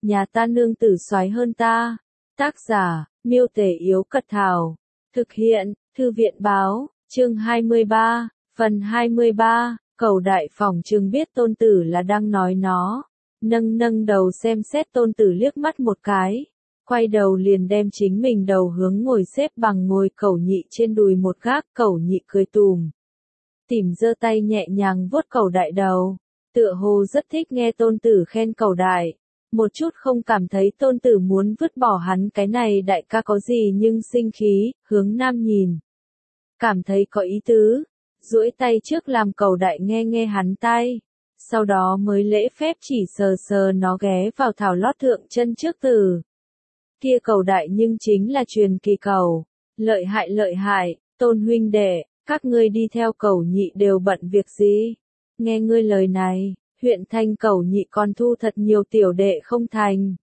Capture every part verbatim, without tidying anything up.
nhà ta nương tử soái hơn ta. Tác giả, Miêu Tể Yếu Cật Thảo. Thực hiện, Thư viện Báo, chương hai mươi ba, phần hai mươi ba, Cầu Đại phỏng chừng biết tôn tử là đang nói nó. Nâng nâng đầu xem xét tôn tử liếc mắt một cái. Quay đầu liền đem chính mình đầu hướng ngồi xếp bằng ngồi Cẩu Nhị trên đùi một gác. Cẩu Nhị cười tùm tỉm giơ tay nhẹ nhàng vuốt Cẩu Đại đầu. Tựa hồ rất thích nghe tôn tử khen Cẩu Đại. Một chút không cảm thấy tôn tử muốn vứt bỏ hắn cái này đại ca có gì nhưng sinh khí, hướng nam nhìn. Cảm thấy có ý tứ, duỗi tay trước làm Cẩu Đại nghe nghe hắn tai. Sau đó mới lễ phép chỉ sờ sờ nó ghé vào thảo lót thượng chân trước tử. Kia Cẩu Đại nhưng chính là truyền kỳ cầu. Lợi hại lợi hại, tôn huynh đệ, các ngươi đi theo Cẩu Nhị đều bận việc gì? Nghe ngươi lời này, huyện thành Cẩu Nhị còn thu thật nhiều tiểu đệ không thành.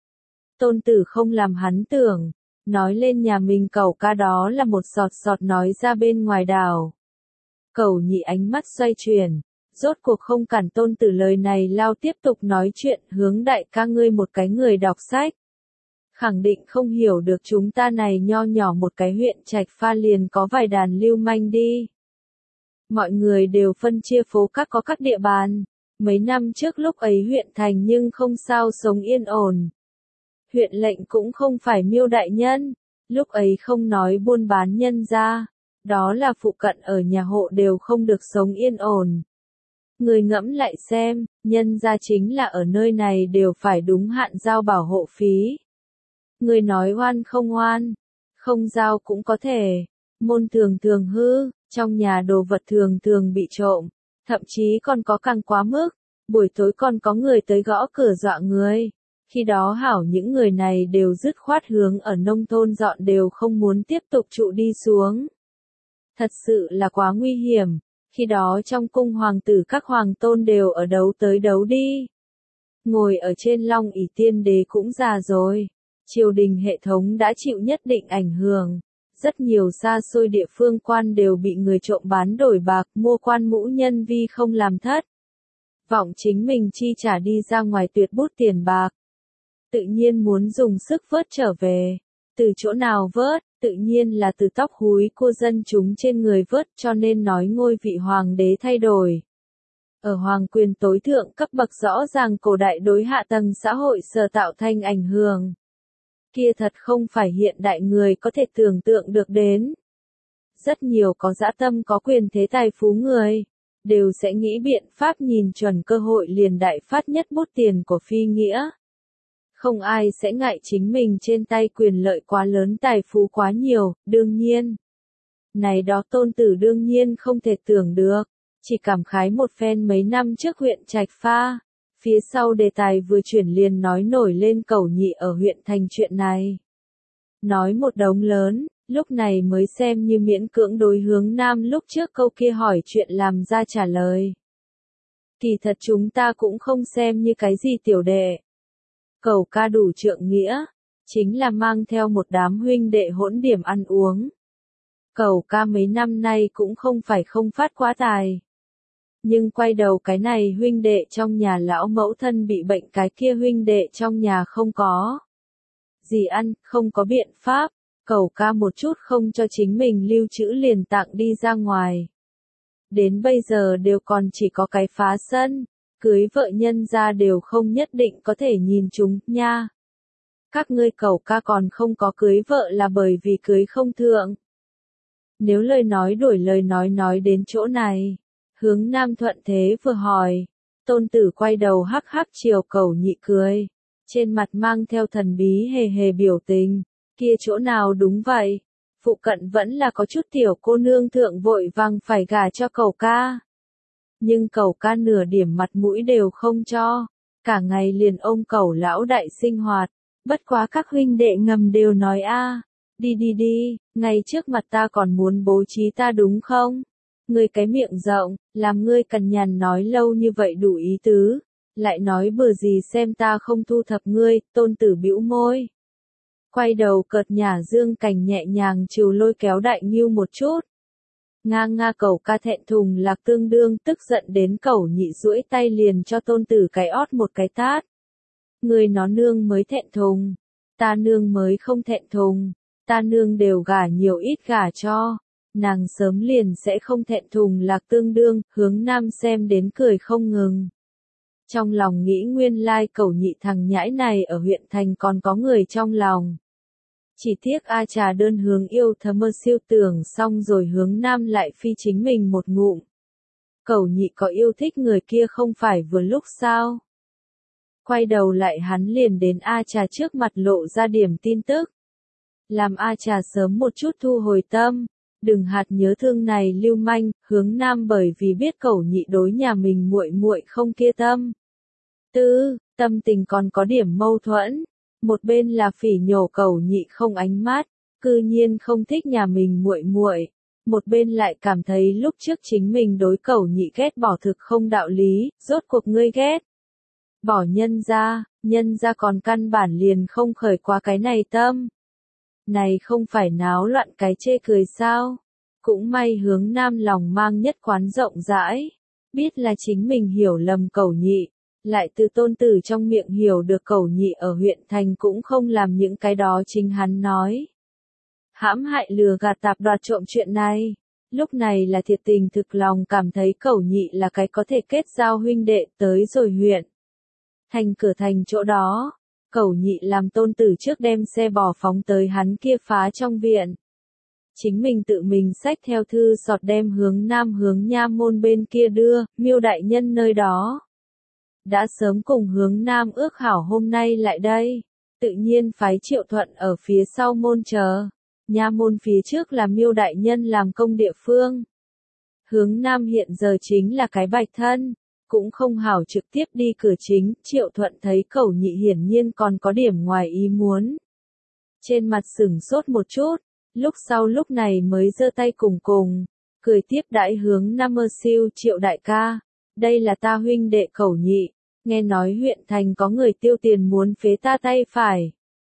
Tôn tử không làm hắn tưởng, nói lên nhà mình Cẩu ca đó là một sọt sọt nói ra bên ngoài đảo. Cẩu Nhị ánh mắt xoay chuyển, rốt cuộc không cản tôn tử lời này lao tiếp tục nói chuyện hướng đại ca ngươi một cái người đọc sách. Khẳng định không hiểu được chúng ta này nho nhỏ một cái huyện Trạch Pha liền có vài đàn lưu manh đi. Mọi người đều phân chia phố các có các địa bàn. Mấy năm trước lúc ấy huyện thành nhưng không sao sống yên ổn. Huyện lệnh cũng không phải Miêu đại nhân. Lúc ấy không nói buôn bán nhân ra. Đó là phụ cận ở nhà hộ đều không được sống yên ổn. Người ngẫm lại xem, nhân ra chính là ở nơi này đều phải đúng hạn giao bảo hộ phí. Người nói oan không oan, không giao cũng có thể. Môn thường thường hư, trong nhà đồ vật thường thường bị trộm, thậm chí còn có càng quá mức. Buổi tối còn có người tới gõ cửa dọa người. Khi đó hảo những người này đều dứt khoát hướng ở nông thôn dọn đều không muốn tiếp tục trụ đi xuống. Thật sự là quá nguy hiểm. Khi đó trong cung hoàng tử các hoàng tôn đều ở đấu tới đấu đi. Ngồi ở trên long ỷ tiên đế cũng già rồi. Triều đình hệ thống đã chịu nhất định ảnh hưởng. Rất nhiều xa xôi địa phương quan đều bị người trộm bán đổi bạc mua quan mũ nhân vi không làm thất. Vọng chính mình chi trả đi ra ngoài tuyệt bút tiền bạc. Tự nhiên muốn dùng sức vớt trở về. Từ chỗ nào vớt, tự nhiên là từ tóc húi cô dân chúng trên người vớt cho nên nói ngôi vị hoàng đế thay đổi. Ở hoàng quyền tối thượng cấp bậc rõ ràng cổ đại đối hạ tầng xã hội sở tạo thành ảnh hưởng. Kia thật không phải hiện đại người có thể tưởng tượng được đến. Rất nhiều có dã tâm có quyền thế tài phú người, đều sẽ nghĩ biện pháp nhìn chuẩn cơ hội liền đại phát nhất bút tiền của phi nghĩa. Không ai sẽ ngại chính mình trên tay quyền lợi quá lớn tài phú quá nhiều, đương nhiên. Này đó tôn tử đương nhiên không thể tưởng được, chỉ cảm khái một phen mấy năm trước huyện Trạch Pha. Phía sau đề tài vừa chuyển liền nói nổi lên Cẩu Nhị ở huyện thành chuyện này. Nói một đống lớn, lúc này mới xem như miễn cưỡng đối hướng nam lúc trước câu kia hỏi chuyện làm ra trả lời. Kỳ thật chúng ta cũng không xem như cái gì tiểu đệ. Cẩu ca đủ trượng nghĩa, chính là mang theo một đám huynh đệ hỗn điểm ăn uống. Cẩu ca mấy năm nay cũng không phải không phát quá tài. Nhưng quay đầu cái này huynh đệ trong nhà lão mẫu thân bị bệnh cái kia huynh đệ trong nhà không có gì ăn, không có biện pháp, Cẩu ca một chút không cho chính mình lưu trữ liền tặng đi ra ngoài. Đến bây giờ đều còn chỉ có cái phá sân, cưới vợ nhân ra đều không nhất định có thể nhìn chúng nha. Các ngươi Cẩu ca còn không có cưới vợ là bởi vì cưới không thượng. Nếu lời nói đổi lời nói nói đến chỗ này. Hướng nam thuận thế vừa hỏi, tôn tử quay đầu hắc hắc chiều Cẩu Nhị cười, trên mặt mang theo thần bí hề hề biểu tình, kia chỗ nào đúng vậy, phụ cận vẫn là có chút tiểu cô nương thượng vội vàng phải gả cho Cẩu ca. Nhưng Cẩu ca nửa điểm mặt mũi đều không cho, cả ngày liền ôm Cẩu lão đại sinh hoạt, bất quá các huynh đệ ngầm đều nói a, đi đi đi, ngay trước mặt ta còn muốn bố trí ta đúng không? Ngươi cái miệng rộng, làm ngươi cằn nhằn nói lâu như vậy đủ ý tứ, lại nói bừa gì xem ta không thu thập ngươi, tôn tử bĩu môi. Quay đầu cợt nhả Dương Cảnh nhẹ nhàng trừ lôi kéo Đại Ngưu một chút. Nga nga Cẩu ca thẹn thùng lạc tương đương tức giận đến Cẩu Nhị duỗi tay liền cho tôn tử cái ót một cái tát. người nó nương mới thẹn thùng, ta nương mới không thẹn thùng, ta nương đều gả nhiều ít gả cho, nàng sớm liền sẽ không thẹn thùng lạc tương đương, hướng nam xem đến cười không ngừng. Trong lòng nghĩ nguyên lai cẩu nhị thằng nhãi này ở huyện thành còn có người trong lòng. Chỉ tiếc A Trà đơn hướng yêu thầm mơ siêu tưởng xong rồi hướng nam lại phi chính mình một ngụm. Cẩu nhị có yêu thích người kia không phải vừa lúc sao? Quay đầu lại hắn liền đến A Trà trước mặt lộ ra điểm tin tức. Làm A Trà sớm một chút thu hồi tâm, đừng hạt nhớ thương này lưu manh, hướng nam bởi vì biết cẩu nhị đối nhà mình muội muội không kia tâm. Tư, tâm tình còn có điểm mâu thuẫn, một bên là phỉ nhổ cẩu nhị không ánh mắt, cư nhiên không thích nhà mình muội muội, một bên lại cảm thấy lúc trước chính mình đối cẩu nhị ghét bỏ thực không đạo lý, rốt cuộc ngươi ghét. Bỏ nhân ra, nhân ra còn căn bản liền không khởi qua cái này tâm. Này không phải náo loạn cái chê cười sao? Cũng may hướng nam lòng mang nhất quán rộng rãi, biết là chính mình hiểu lầm cẩu nhị, lại từ tôn tử trong miệng hiểu được cẩu nhị ở huyện thành cũng không làm những cái đó chính hắn nói. Hãm hại lừa gạt tạp đoạt trộm chuyện này, lúc này là thiệt tình thực lòng cảm thấy cẩu nhị là cái có thể kết giao huynh đệ tới rồi huyện. Thành cửa thành chỗ đó, cẩu nhị làm tôn tử trước đem xe bò phóng tới hắn kia phá trong viện. Chính mình tự mình xách theo thư sọt đem hướng nam hướng nha môn bên kia đưa, miêu đại nhân nơi đó. Đã sớm cùng hướng nam ước hảo hôm nay lại đây, tự nhiên phái Triệu Thuận ở phía sau môn chờ, nha môn phía trước là miêu đại nhân làm công địa phương. Hướng nam hiện giờ chính là cái bạch thân, cũng không hảo trực tiếp đi cửa chính, Triệu Thuận thấy cẩu nhị hiển nhiên còn có điểm ngoài ý muốn. Trên mặt sửng sốt một chút, lúc sau lúc này mới giơ tay cùng cùng, cười tiếp đãi hướng nam mơ siêu Triệu đại ca, đây là ta huynh đệ cẩu nhị, nghe nói huyện thành có người tiêu tiền muốn phế ta tay phải.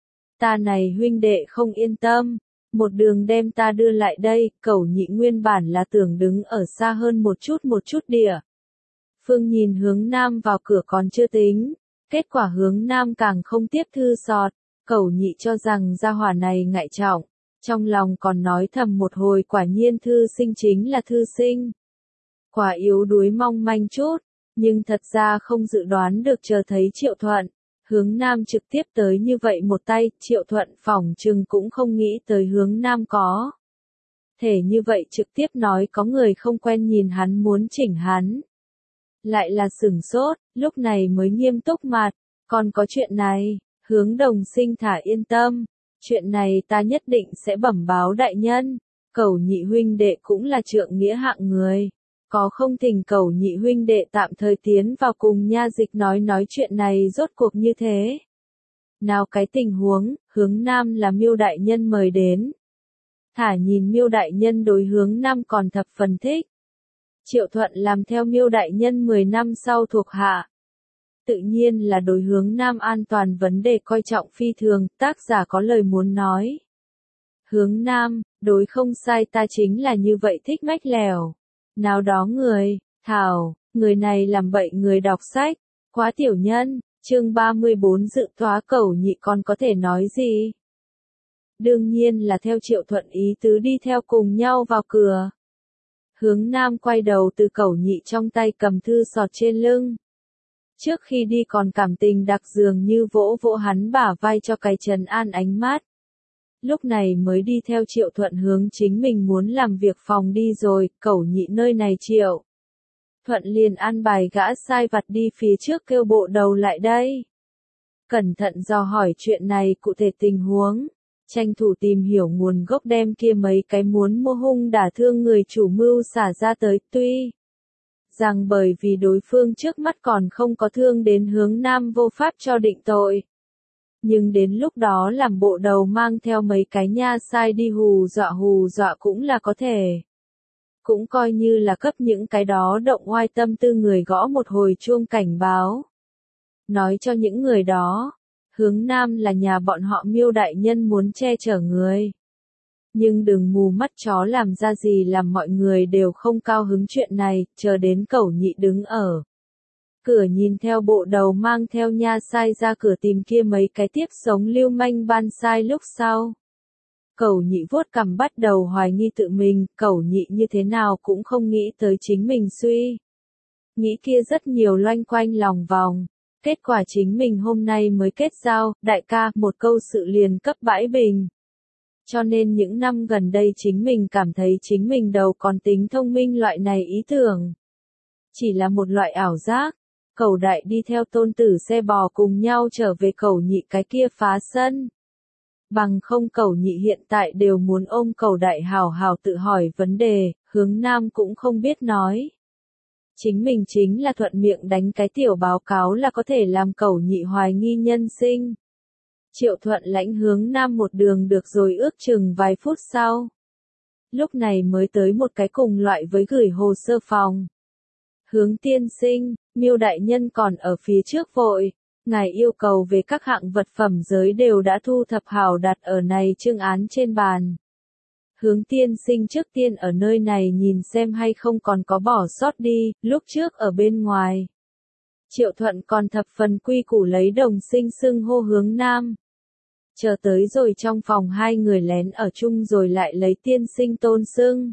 Ta này huynh đệ không yên tâm, một đường đem ta đưa lại đây, cẩu nhị nguyên bản là tưởng đứng ở xa hơn một chút một chút địa. Phương nhìn hướng nam vào cửa còn chưa tính, kết quả hướng nam càng không tiếp thư sọt, cẩu nhị cho rằng gia hỏa này ngại trọng, trong lòng còn nói thầm một hồi quả nhiên thư sinh chính là thư sinh. Quả yếu đuối mong manh chút, nhưng thật ra không dự đoán được chờ thấy Triệu Thuận, hướng nam trực tiếp tới như vậy một tay, Triệu Thuận phỏng chừng cũng không nghĩ tới hướng nam có. Thể như vậy trực tiếp nói có người không quen nhìn hắn muốn chỉnh hắn. Lại là sửng sốt, lúc này mới nghiêm túc mặt, còn có chuyện này, hướng đồng sinh thả yên tâm, chuyện này ta nhất định sẽ bẩm báo đại nhân, cẩu nhị huynh đệ cũng là trượng nghĩa hạng người, có không thỉnh cẩu nhị huynh đệ tạm thời tiến vào cùng nha dịch nói nói chuyện này rốt cuộc như thế. Nào cái tình huống, hướng nam là miêu đại nhân mời đến. Thả nhìn miêu đại nhân đối hướng nam còn thập phần thích. Triệu Thuận làm theo miêu đại nhân mười năm sau thuộc hạ. Tự nhiên là đối hướng nam an toàn vấn đề coi trọng phi thường, tác giả có lời muốn nói. Hướng nam, đối không sai ta chính là như vậy thích mách lèo. Nào đó người, thảo, người này làm bậy người đọc sách, quá tiểu nhân, chương ba mươi bốn dự thoá cẩu nhị còn có thể nói gì? Đương nhiên là theo Triệu Thuận ý tứ đi theo cùng nhau vào cửa. Hướng nam quay đầu từ cẩu nhị trong tay cầm thư sọt trên lưng. Trước khi đi còn cảm tình đặc dường như vỗ vỗ hắn bả vai cho cái trần an ánh mắt. Lúc này mới đi theo Triệu Thuận hướng chính mình muốn làm việc phòng đi rồi, cẩu nhị nơi này Triệu. Thuận liền an bài gã sai vặt đi phía trước kêu bộ đầu lại đây. Cẩn thận dò hỏi chuyện này cụ thể tình huống. Tranh thủ tìm hiểu nguồn gốc đem kia mấy cái muốn mua hung đả thương người chủ mưu xả ra tới, tuy rằng bởi vì đối phương trước mắt còn không có thương đến hướng nam vô pháp cho định tội. Nhưng đến lúc đó làm bộ đầu mang theo mấy cái nha sai đi hù dọa hù dọa cũng là có thể. Cũng coi như là cấp những cái đó động oai tâm tư người gõ một hồi chuông cảnh báo. Nói cho những người đó. Hướng nam là nhà bọn họ miêu đại nhân muốn che chở người. Nhưng đừng mù mắt chó làm ra gì làm mọi người đều không cao hứng chuyện này, chờ đến cẩu nhị đứng ở cửa nhìn theo bộ đầu mang theo nha sai ra cửa tìm kia mấy cái tiếp sống lưu manh ban sai lúc sau. Cẩu nhị vuốt cằm bắt đầu hoài nghi tự mình, cẩu nhị như thế nào cũng không nghĩ tới chính mình suy. Nghĩ kia rất nhiều loanh quanh lòng vòng. Kết quả chính mình hôm nay mới kết giao, đại ca, một câu sự liền cấp bãi bình. Cho nên những năm gần đây chính mình cảm thấy chính mình đầu còn tính thông minh loại này ý tưởng. Chỉ là một loại ảo giác. Cẩu đại đi theo tôn tử xe bò cùng nhau trở về cẩu nhị cái kia phá sân. Bằng không cẩu nhị hiện tại đều muốn ôm cẩu đại hào hào tự hỏi vấn đề, hướng nam cũng không biết nói. Chính mình chính là thuận miệng đánh cái tiểu báo cáo là có thể làm cẩu nhị hoài nghi nhân sinh. Triệu Thuận lãnh hướng nam một đường được rồi ước chừng vài phút sau. Lúc này mới tới một cái cùng loại với gửi hồ sơ phòng. Hướng tiên sinh, Miêu đại nhân còn ở phía trước vội. Ngài yêu cầu về các hạng vật phẩm giới đều đã thu thập hào đặt ở này chương án trên bàn. Hướng tiên sinh trước tiên ở nơi này nhìn xem hay không còn có bỏ sót đi, lúc trước ở bên ngoài. Triệu Thuận còn thập phần quy củ lấy đồng sinh xưng hô hướng nam. Chờ tới rồi trong phòng hai người lén ở chung rồi lại lấy tiên sinh tôn xưng.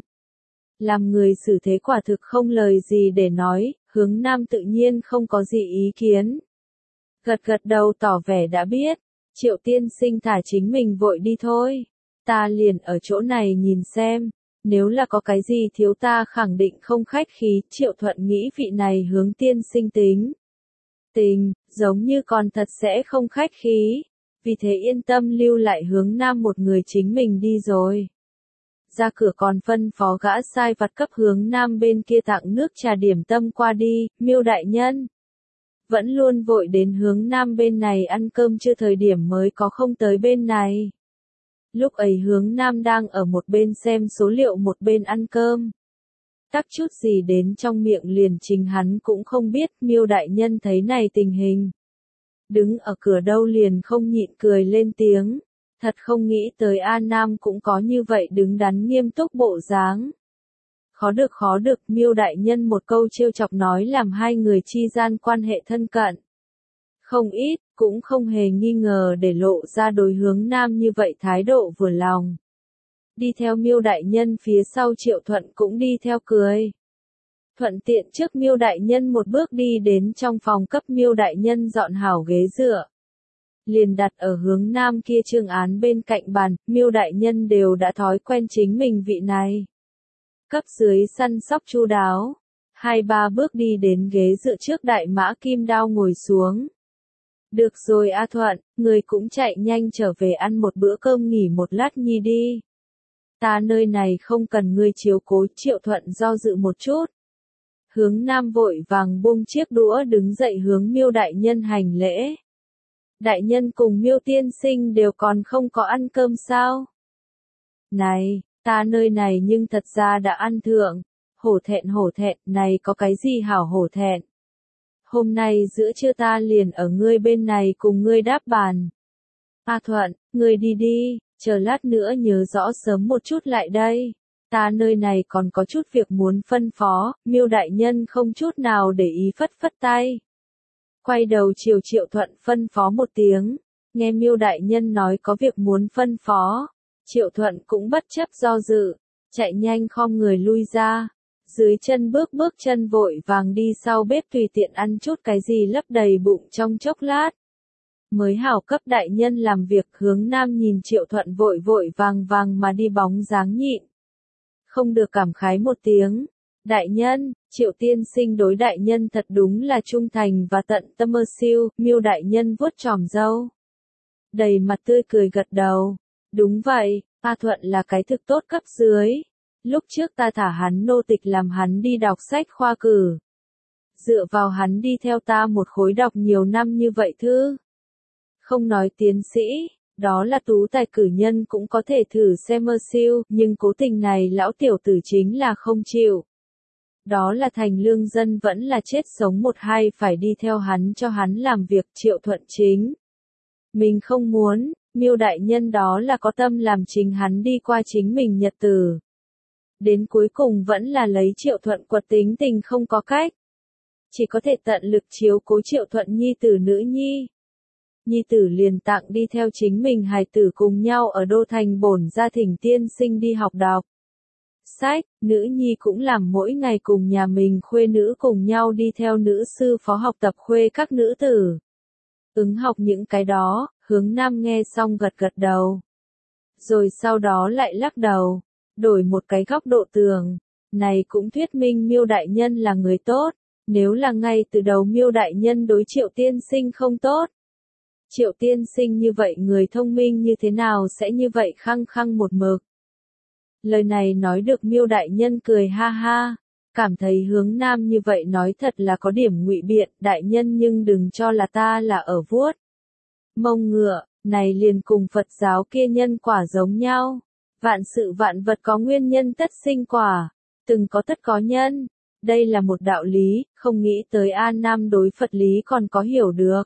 Làm người xử thế quả thực không lời gì để nói, hướng nam tự nhiên không có gì ý kiến. Gật gật đầu tỏ vẻ đã biết, Triệu tiên sinh thả chính mình vội đi thôi. Ta liền ở chỗ này nhìn xem, nếu là có cái gì thiếu ta khẳng định không khách khí, Triệu Thuận nghĩ vị này hướng tiên sinh tính. Tình, giống như còn thật sẽ không khách khí, vì thế yên tâm lưu lại hướng nam một người chính mình đi rồi. Ra cửa còn phân phó gã sai vặt cấp hướng nam bên kia tặng nước trà điểm tâm qua đi, Miêu đại nhân. Vẫn luôn vội đến hướng nam bên này ăn cơm chưa thời điểm mới có không tới bên này. Lúc ấy hướng nam đang ở một bên xem số liệu một bên ăn cơm. Tắc chút gì đến trong miệng liền chính hắn cũng không biết, Miêu đại nhân thấy này tình hình. Đứng ở cửa đâu liền không nhịn cười lên tiếng. Thật không nghĩ tới A Nam cũng có như vậy đứng đắn nghiêm túc bộ dáng. Khó được khó được, Miêu đại nhân một câu trêu chọc nói làm hai người chi gian quan hệ thân cận. Không ít, cũng không hề nghi ngờ để lộ ra đối hướng nam như vậy thái độ vừa lòng. Đi theo Miêu đại nhân phía sau Triệu Thuận cũng đi theo cười. Thuận tiện trước Miêu đại nhân một bước đi đến trong phòng cấp Miêu đại nhân dọn hảo ghế dựa. Liền đặt ở hướng nam kia chương án bên cạnh bàn, Miêu đại nhân đều đã thói quen chính mình vị này. Cấp dưới săn sóc chu đáo, hai ba bước đi đến ghế dựa trước đại mã kim đao ngồi xuống. Được rồi A Thuận, người cũng chạy nhanh trở về ăn một bữa cơm nghỉ một lát nhi đi. Ta nơi này không cần ngươi chiếu cố, Triệu Thuận do dự một chút. Hướng nam vội vàng buông chiếc đũa đứng dậy hướng Miêu đại nhân hành lễ. Đại nhân cùng Miêu tiên sinh đều còn không có ăn cơm sao? Này, ta nơi này nhưng thật ra đã ăn thượng. Hổ thẹn hổ thẹn, này có cái gì hảo hổ thẹn? Hôm nay giữa trưa ta liền ở ngươi bên này cùng ngươi đáp bàn. A Thuận, ngươi đi đi, chờ lát nữa nhớ rõ sớm một chút lại đây. Ta nơi này còn có chút việc muốn phân phó, Miêu đại nhân không chút nào để ý phất phất tay. Quay đầu chiều Triệu Thuận phân phó một tiếng, nghe Miêu đại nhân nói có việc muốn phân phó. Triệu Thuận cũng bất chấp do dự, chạy nhanh khom người lui ra. Dưới chân bước bước chân vội vàng đi sau bếp tùy tiện ăn chút cái gì lấp đầy bụng trong chốc lát. Mới hảo cấp đại nhân làm việc, hướng nam nhìn Triệu Thuận vội vội vàng vàng mà đi bóng dáng nhịn. Không được cảm khái một tiếng. Đại nhân, Triệu tiên sinh đối đại nhân thật đúng là trung thành và tận tâm ơ siêu, Miêu đại nhân vuốt tròm râu. Đầy mặt tươi cười gật đầu. Đúng vậy, A Thuận là cái thực tốt cấp dưới. Lúc trước ta thả hắn nô tịch làm hắn đi đọc sách khoa cử. Dựa vào hắn đi theo ta một khối đọc nhiều năm như vậy thư. Không nói tiến sĩ, đó là tú tài cử nhân cũng có thể thử xem mơ siêu, nhưng cố tình này lão tiểu tử chính là không chịu. Đó là thành lương dân vẫn là chết sống một hai phải đi theo hắn cho hắn làm việc. Triệu Thuận chính. Mình không muốn, Miêu đại nhân đó là có tâm làm chính hắn đi qua chính mình nhật tử. Đến cuối cùng vẫn là lấy Triệu Thuận quật tính tình không có cách. chỉ có thể tận lực chiếu cố Triệu Thuận nhi tử nữ nhi. Nhi tử liền tặng đi theo chính mình hài tử cùng nhau ở đô thành bổn gia thỉnh tiên sinh đi học đọc sách, nữ nhi cũng làm mỗi ngày cùng nhà mình khuê nữ cùng nhau đi theo nữ sư phó học tập khuê các nữ tử. Ứng học những cái đó, Hướng Nam nghe xong gật gật đầu. Rồi sau đó lại lắc đầu, đổi một cái góc độ tưởng, này cũng thuyết minh Miêu đại nhân là người tốt, nếu là ngay từ đầu Miêu đại nhân đối Triệu tiên sinh không tốt. Triệu tiên sinh như vậy người thông minh như thế nào sẽ như vậy khăng khăng một mực. Lời này nói được Miêu đại nhân cười ha ha, cảm thấy Hướng Nam như vậy nói thật là có điểm ngụy biện, đại nhân nhưng đừng cho là ta là ở vuốt mông ngựa, này liền cùng Phật giáo kia nhân quả giống nhau. Vạn sự vạn vật có nguyên nhân tất sinh quả, từng có tất có nhân, đây là một đạo lý, không nghĩ tới An Nam đối Phật lý còn có hiểu được.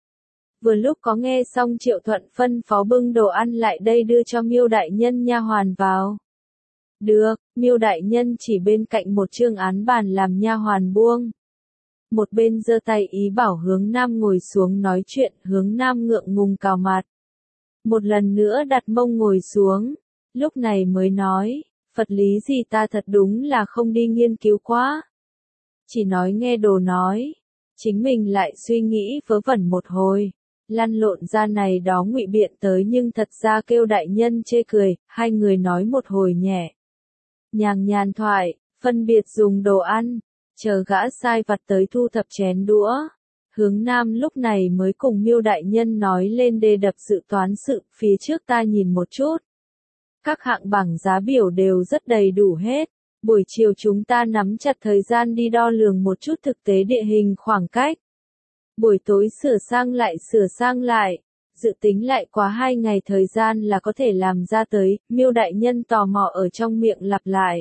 Vừa lúc có nghe xong Triệu Thuận phân phó bưng đồ ăn lại đây đưa cho Miêu đại nhân nha hoàn vào. Được, Miêu đại nhân chỉ bên cạnh một chương án bàn làm nha hoàn buông. Một bên giơ tay ý bảo Hướng Nam ngồi xuống nói chuyện, Hướng Nam ngượng ngùng cào mặt. Một lần nữa đặt mông ngồi xuống, lúc này mới nói, Phật lý gì ta thật đúng là không đi nghiên cứu quá. Chỉ nói nghe đồ nói, chính mình lại suy nghĩ vớ vẩn một hồi. Lăn lộn ra này đó ngụy biện tới nhưng thật ra kêu đại nhân chê cười, hai người nói một hồi nhẹ. Nhàng nhàn thoại, phân biệt dùng đồ ăn, chờ gã sai vặt tới thu thập chén đũa. Hướng Nam lúc này mới cùng Miêu đại nhân nói lên đề đập dự toán sự, phía trước ta nhìn một chút. Các hạng bảng giá biểu đều rất đầy đủ hết. Buổi chiều chúng ta nắm chặt thời gian đi đo lường một chút thực tế địa hình khoảng cách. Buổi tối sửa sang lại sửa sang lại, dự tính lại quá hai ngày thời gian là có thể làm ra tới, Miêu đại nhân tò mò ở trong miệng lặp lại.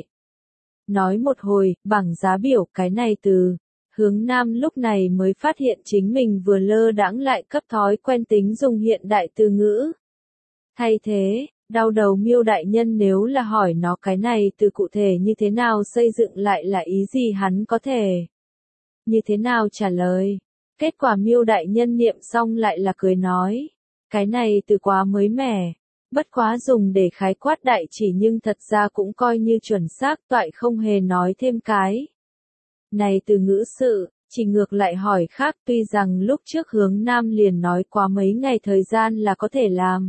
Nói một hồi, bảng giá biểu cái này từ, Hướng Nam lúc này mới phát hiện chính mình vừa lơ đãng lại cấp thói quen tính dùng hiện đại từ ngữ. Thay thế, đau đầu Miêu đại nhân nếu là hỏi nó cái này từ cụ thể như thế nào xây dựng lại là ý gì hắn có thể như thế nào trả lời. Kết quả Miêu đại nhân niệm xong lại là cười nói, cái này từ quá mới mẻ, bất quá dùng để khái quát đại chỉ nhưng thật ra cũng coi như chuẩn xác, toại không hề nói thêm cái. Này từ ngữ sự, chỉ ngược lại hỏi khác, tuy rằng lúc trước Hướng Nam liền nói quá mấy ngày thời gian là có thể làm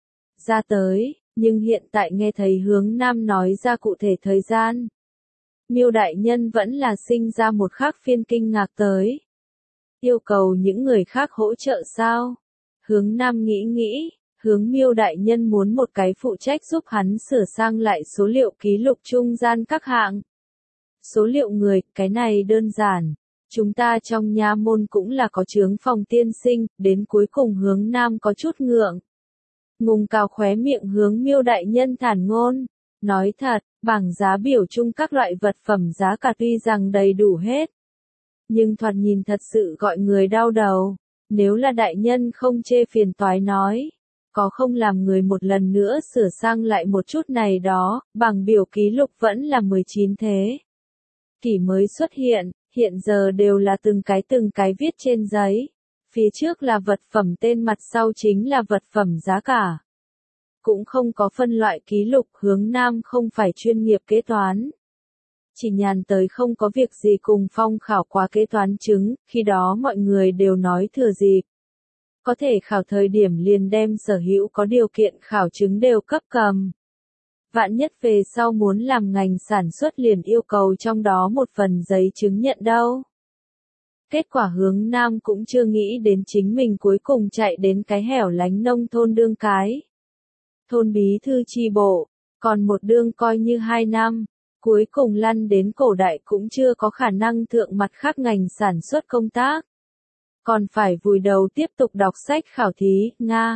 ra tới, nhưng hiện tại nghe thấy Hướng Nam nói ra cụ thể thời gian. Miêu đại nhân vẫn là sinh ra một khác phiên kinh ngạc tới. Yêu cầu những người khác hỗ trợ sao? Hướng Nam nghĩ nghĩ, Hướng Miêu đại nhân muốn một cái phụ trách giúp hắn sửa sang lại số liệu ký lục trung gian các hạng. Số liệu người, cái này đơn giản. Chúng ta trong nha môn cũng là có chướng phòng tiên sinh, đến cuối cùng Hướng Nam có chút ngượng. Ngùng cào khóe miệng Hướng Miêu đại nhân thản ngôn. Nói thật, bảng giá biểu chung các loại vật phẩm giá cả tuy rằng đầy đủ hết. Nhưng thoạt nhìn thật sự gọi người đau đầu. Nếu là đại nhân không chê phiền toái nói, có không làm người một lần nữa sửa sang lại một chút này đó, bảng biểu ký lục vẫn là mười chín thế. Kỷ mới xuất hiện, hiện giờ đều là từng cái từng cái viết trên giấy. Phía trước là vật phẩm tên, mặt sau chính là vật phẩm giá cả. Cũng không có phân loại ký lục, Hướng Nam không phải chuyên nghiệp kế toán. Chỉ nhàn tới không có việc gì cùng phong khảo qua kế toán chứng, khi đó mọi người đều nói thừa dịp. Có thể khảo thời điểm liền đem sở hữu có điều kiện khảo chứng đều cấp cầm. Vạn nhất về sau muốn làm ngành sản xuất liền yêu cầu trong đó một phần giấy chứng nhận đâu. Kết quả Hướng Nam cũng chưa nghĩ đến chính mình cuối cùng chạy đến cái hẻo lánh nông thôn đương cái. Thôn bí thư chi bộ, còn một đương coi như hai năm. Cuối cùng lăn đến cổ đại cũng chưa có khả năng thượng mặt khác ngành sản xuất công tác. Còn phải vùi đầu tiếp tục đọc sách khảo thí, Nga.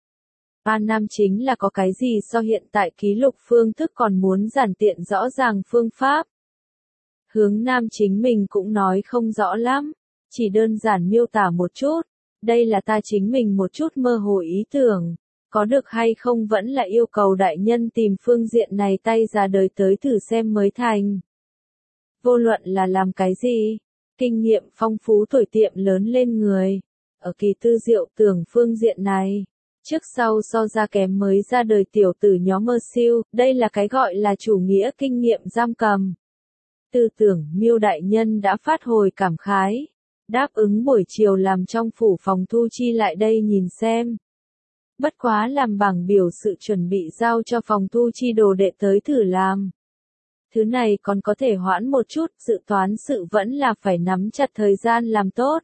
An Nam chính là có cái gì so hiện tại ký lục phương thức còn muốn giản tiện rõ ràng phương pháp. Hướng Nam chính mình cũng nói không rõ lắm, chỉ đơn giản miêu tả một chút. Đây là ta chính mình một chút mơ hồ ý tưởng. Có được hay không vẫn là yêu cầu đại nhân tìm phương diện này tay ra đời tới thử xem mới thành. Vô luận là làm cái gì, kinh nghiệm phong phú tuổi tiệm lớn lên người. Ở kỳ tư diệu tưởng phương diện này, trước sau so ra kém mới ra đời tiểu tử nhóm mơ siêu, đây là cái gọi là chủ nghĩa kinh nghiệm giam cầm. Tư tưởng Miêu đại nhân đã phát hồi cảm khái, đáp ứng buổi chiều làm trong phủ phòng thu chi lại đây nhìn xem. Bất quá làm bảng biểu sự chuẩn bị giao cho phòng thu chi đồ đệ tới thử làm. Thứ này còn có thể hoãn một chút, dự toán sự vẫn là phải nắm chặt thời gian làm tốt.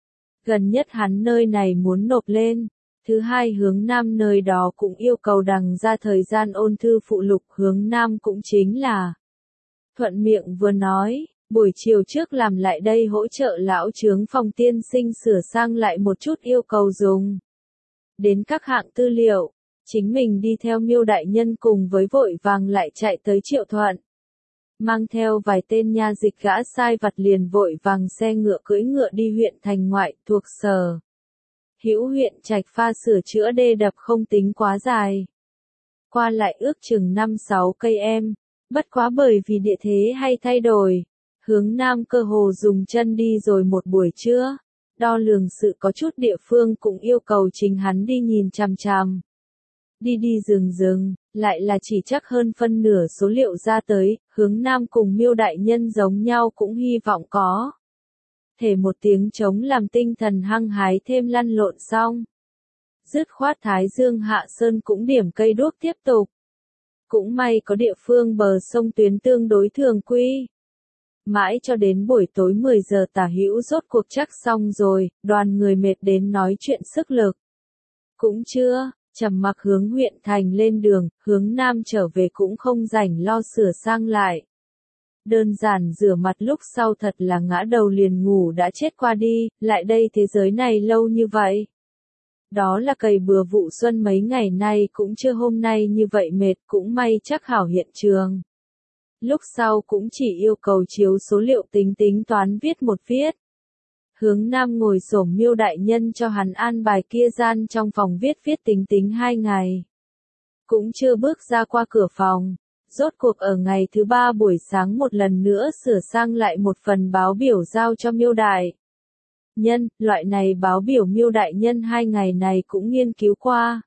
Gần nhất hắn nơi này muốn nộp lên. Thứ hai hướng nam nơi đó cũng yêu cầu đằng ra thời gian ôn thư phụ lục, hướng nam cũng chính là thuận miệng vừa nói, buổi chiều trước làm lại đây hỗ trợ lão chướng phòng tiên sinh sửa sang lại một chút yêu cầu dùng đến các hạng tư liệu, chính mình đi theo Miêu đại nhân cùng với vội vàng lại chạy tới Triệu Thuận. Mang theo vài tên nha dịch gã sai vặt liền vội vàng xe ngựa cưỡi ngựa đi huyện thành ngoại thuộc Sở Hữu huyện Trạch Pha sửa chữa đê đập không tính quá dài. Qua lại ước chừng năm sáu cây em, bất quá bởi vì địa thế hay thay đổi, hướng nam cơ hồ dùng chân đi rồi một buổi trưa, đo lường sự có chút địa phương cũng yêu cầu chính hắn đi nhìn chằm chằm. Đi đi dừng dừng, lại là chỉ chắc hơn phân nửa số liệu ra tới, hướng nam cùng Miêu đại nhân giống nhau cũng hy vọng có thể một tiếng trống làm tinh thần hăng hái thêm lăn lộn xong. Dứt khoát Thái Dương hạ sơn cũng điểm cây đuốc tiếp tục. Cũng may có địa phương bờ sông tuyến tương đối thường quy. Mãi cho đến buổi tối mười giờ tả hữu rốt cuộc chắc xong rồi, đoàn người mệt đến nói chuyện sức lực. Cũng chưa, trầm mặc hướng huyện thành lên đường, hướng nam trở về cũng không rảnh lo sửa sang lại. Đơn giản rửa mặt lúc sau thật là ngã đầu liền ngủ đã chết qua đi, lại đây thế giới này lâu như vậy. Đó là cày bừa vụ xuân mấy ngày nay cũng chưa hôm nay như vậy mệt, cũng may chắc hảo hiện trường. Lúc sau cũng chỉ yêu cầu chiếu số liệu tính tính toán viết một viết. Hướng nam ngồi xổm Miêu đại nhân cho hắn an bài kia gian trong phòng viết viết tính tính hai ngày. Cũng chưa bước ra qua cửa phòng. Rốt cuộc ở ngày thứ ba buổi sáng một lần nữa sửa sang lại một phần báo biểu giao cho Miêu đại nhân, loại này báo biểu Miêu đại nhân hai ngày này cũng nghiên cứu qua.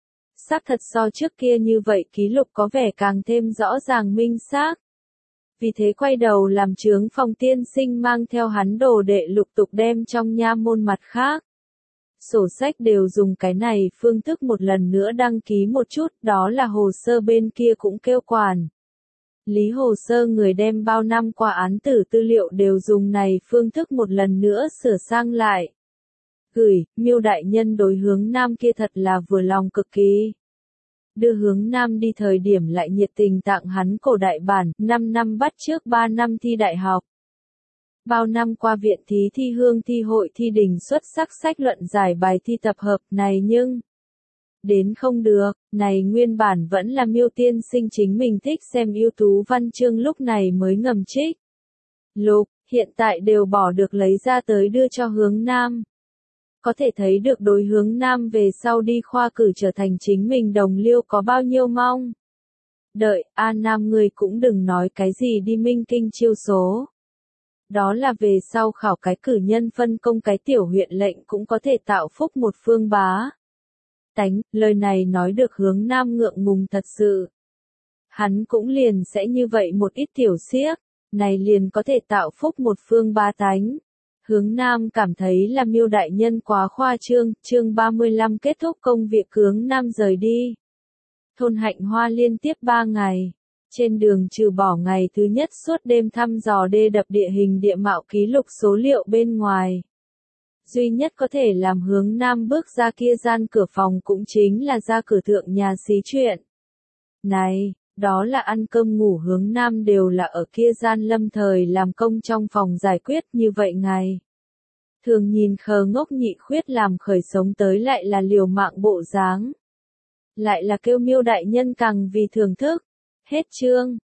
Xác thật so trước kia như vậy ký lục có vẻ càng thêm rõ ràng minh xác. Vì thế quay đầu làm chướng phòng tiên sinh mang theo hắn đồ đệ lục tục đem trong nha môn mặt khác. Sổ sách đều dùng cái này phương thức một lần nữa đăng ký một chút, đó là hồ sơ bên kia cũng kêu quản. Lý hồ sơ người đem bao năm qua án tử tư liệu đều dùng này phương thức một lần nữa sửa sang lại. Gửi, Miêu đại nhân đối hướng nam kia thật là vừa lòng cực kỳ. Đưa hướng nam đi thời điểm lại nhiệt tình tặng hắn cổ đại bản, năm năm bắt trước ba năm thi đại học. Bao năm qua viện thí thi hương thi hội thi đình xuất sắc sách luận giải bài thi tập hợp này nhưng đến không được, này nguyên bản vẫn là Miêu tiên sinh chính mình thích xem ưu tú văn chương lúc này mới ngầm trích. Lục, hiện tại đều bỏ được lấy ra tới đưa cho hướng nam. Có thể thấy được đối hướng nam về sau đi khoa cử trở thành chính mình đồng liêu có bao nhiêu mong. Đợi, A Nam người cũng đừng nói cái gì đi minh kinh chiêu số. Đó là về sau khảo cái cử nhân phân công cái tiểu huyện lệnh cũng có thể tạo phúc một phương bá. Tánh, lời này nói được hướng nam ngượng ngùng thật sự. Hắn cũng liền sẽ như vậy một ít tiểu xiếc, này liền có thể tạo phúc một phương bá tánh. Hướng nam cảm thấy là Miêu đại nhân quá khoa trương, chương ba mươi lăm kết thúc công việc hướng nam rời đi. Thôn Hạnh Hoa liên tiếp ba ngày. Trên đường trừ bỏ ngày thứ nhất suốt đêm thăm dò đê đập địa hình địa mạo ký lục số liệu bên ngoài. Duy nhất có thể làm hướng nam bước ra kia gian cửa phòng cũng chính là ra cửa thượng nhà xí chuyện. Này, đó là ăn cơm ngủ hướng nam đều là ở kia gian lâm thời làm công trong phòng giải quyết như vậy ngày. Thường nhìn khờ ngốc nhị khuyết làm khởi sống tới lại là liều mạng bộ dáng. Lại là kêu Miêu đại nhân càng vì thưởng thức. Hết chương.